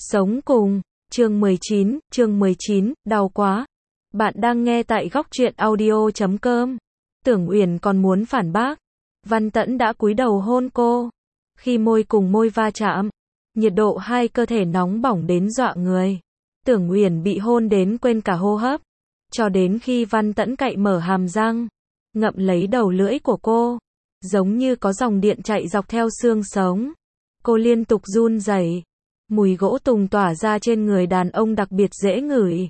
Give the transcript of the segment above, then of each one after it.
Sống cùng, chương 19, đau quá. Bạn đang nghe tại góc truyện audio.com. Tưởng Uyển còn muốn phản bác. Văn Tẫn đã cúi đầu hôn cô. Khi môi cùng môi va chạm, nhiệt độ hai cơ thể nóng bỏng đến dọa người. Tưởng Uyển bị hôn đến quên cả hô hấp. Cho đến khi Văn Tẫn cạy mở hàm răng, ngậm lấy đầu lưỡi của cô. Giống như có dòng điện chạy dọc theo xương sống. Cô liên tục run rẩy. Mùi gỗ tùng tỏa ra trên người đàn ông đặc biệt dễ ngửi.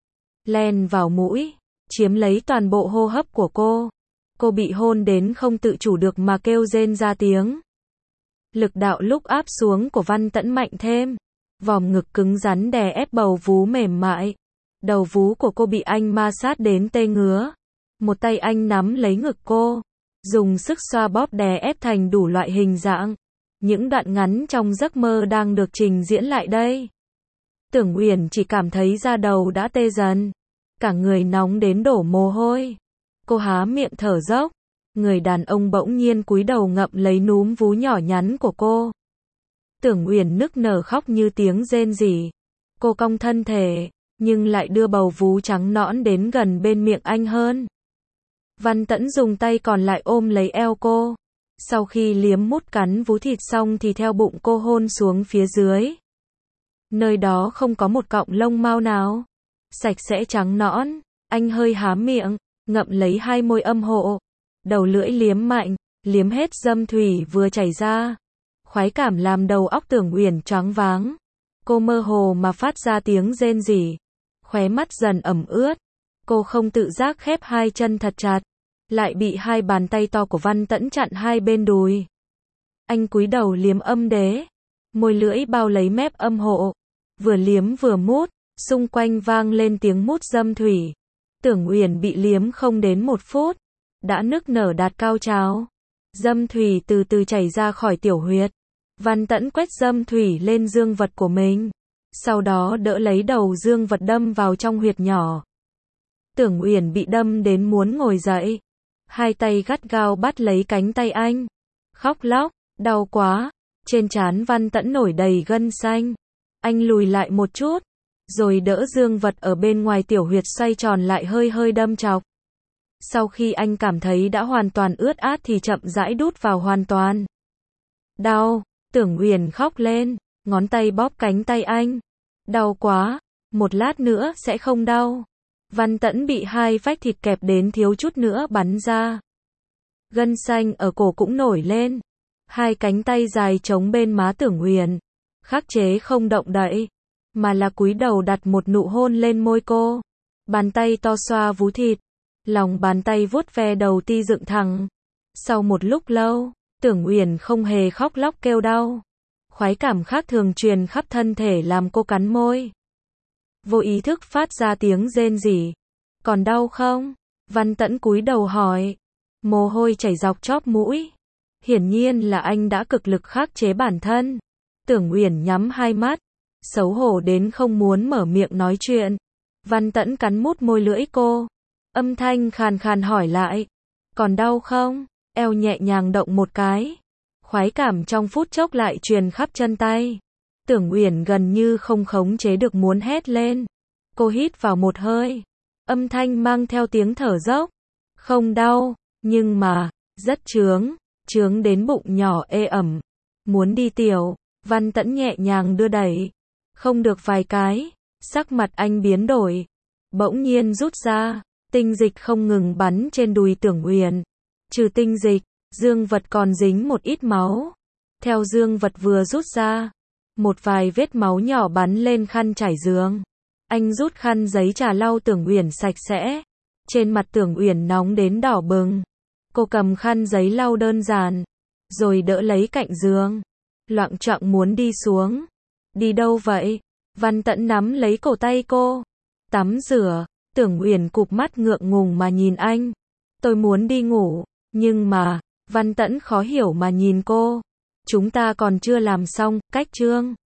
Len vào mũi, chiếm lấy toàn bộ hô hấp của cô. Cô bị hôn đến không tự chủ được mà kêu rên ra tiếng. Lực đạo lúc áp xuống của Văn Tẫn mạnh thêm. Vòm ngực cứng rắn đè ép bầu vú mềm mại. Đầu vú của cô bị anh ma sát đến tê ngứa. Một tay anh nắm lấy ngực cô, dùng sức xoa bóp đè ép thành đủ loại hình dạng. Những đoạn ngắn trong giấc mơ đang được trình diễn lại đây. Tưởng Uyển chỉ cảm thấy da đầu đã tê dần. Cả người nóng đến đổ mồ hôi. Cô há miệng thở dốc. Người đàn ông bỗng nhiên cúi đầu ngậm lấy núm vú nhỏ nhắn của cô. Tưởng Uyển nức nở khóc như tiếng rên rỉ. Cô cong thân thể, nhưng lại đưa bầu vú trắng nõn đến gần bên miệng anh hơn. Văn Tẫn dùng tay còn lại ôm lấy eo cô. Sau khi liếm mút cắn vú thịt xong thì theo bụng cô hôn xuống phía dưới. Nơi đó không có một cọng lông mao nào. Sạch sẽ trắng nõn. Anh hơi há miệng, ngậm lấy hai môi âm hộ. Đầu lưỡi liếm mạnh, liếm hết dâm thủy vừa chảy ra. Khoái cảm làm đầu óc Tưởng Uyển choáng váng. Cô mơ hồ mà phát ra tiếng rên rỉ. Khóe mắt dần ẩm ướt. Cô không tự giác khép hai chân thật chặt. Lại bị hai bàn tay to của Văn Tẫn chặn hai bên đùi. Anh cúi đầu liếm âm đế. Môi lưỡi bao lấy mép âm hộ. Vừa liếm vừa mút, xung quanh vang lên tiếng mút dâm thủy. Tưởng Uyển bị liếm không đến 1 phút. Đã nức nở đạt cao trào. Dâm thủy từ từ chảy ra khỏi tiểu huyệt. Văn Tẫn quét dâm thủy lên dương vật của mình. Sau đó đỡ lấy đầu dương vật đâm vào trong huyệt nhỏ. Tưởng Uyển bị đâm đến muốn ngồi dậy. Hai tay gắt gao bắt lấy cánh tay anh. Khóc lóc, đau quá. Trên trán Văn Tẫn nổi đầy gân xanh. Anh lùi lại một chút, rồi đỡ dương vật ở bên ngoài tiểu huyệt xoay tròn lại hơi hơi đâm chọc. Sau khi anh cảm thấy đã hoàn toàn ướt át thì chậm rãi đút vào hoàn toàn. Đau, Tưởng Uyển khóc lên, ngón tay bóp cánh tay anh. Đau quá, một lát nữa sẽ không đau. Văn Tẫn bị hai vách thịt kẹp đến thiếu chút nữa bắn ra. Gân xanh ở cổ cũng nổi lên. Hai cánh tay dài chống bên má Tưởng Uyển. Khắc chế không động đậy, mà là cúi đầu đặt một nụ hôn lên môi cô. Bàn tay to xoa vú thịt. Lòng bàn tay vuốt ve đầu ti dựng thẳng. Sau một lúc lâu, Tưởng Uyển không hề khóc lóc kêu đau. Khoái cảm khác thường truyền khắp thân thể làm cô cắn môi. Vô ý thức phát ra tiếng rên rỉ. Còn đau không? Văn Tẫn cúi đầu hỏi. Mồ hôi chảy dọc chóp mũi. Hiển nhiên là anh đã cực lực khắc chế bản thân. Tưởng Uyển nhắm hai mắt, xấu hổ đến không muốn mở miệng nói chuyện. Văn Tẫn cắn mút môi lưỡi cô. Âm thanh khàn khàn hỏi lại. Còn đau không? Eo nhẹ nhàng động một cái. Khoái cảm trong phút chốc lại truyền khắp chân tay. Tưởng Uyển gần như không khống chế được muốn hét lên. Cô hít vào một hơi. Âm thanh mang theo tiếng thở dốc. Không đau, nhưng mà, rất chướng đến bụng nhỏ ê ẩm. Muốn đi tiểu. Văn Tẫn nhẹ nhàng đưa đẩy. Không được vài cái. Sắc mặt anh biến đổi. Bỗng nhiên rút ra. Tinh dịch không ngừng bắn trên đùi Tưởng Uyển. Trừ tinh dịch, dương vật còn dính một ít máu. Theo dương vật vừa rút ra, một vài vết máu nhỏ bắn lên khăn trải giường. Anh rút khăn giấy trà lau Tưởng Uyển sạch sẽ. Trên mặt Tưởng Uyển nóng đến đỏ bừng. Cô cầm khăn giấy lau đơn giản, rồi đỡ lấy cạnh giường. Loạng choạng muốn đi xuống. Đi đâu vậy? Văn Tẫn nắm lấy cổ tay cô. Tắm rửa. Tưởng Uyển cụp mắt ngượng ngùng mà nhìn anh. Tôi muốn đi ngủ, nhưng mà, Văn Tẫn khó hiểu mà nhìn cô. Chúng ta còn chưa làm xong, cách chương.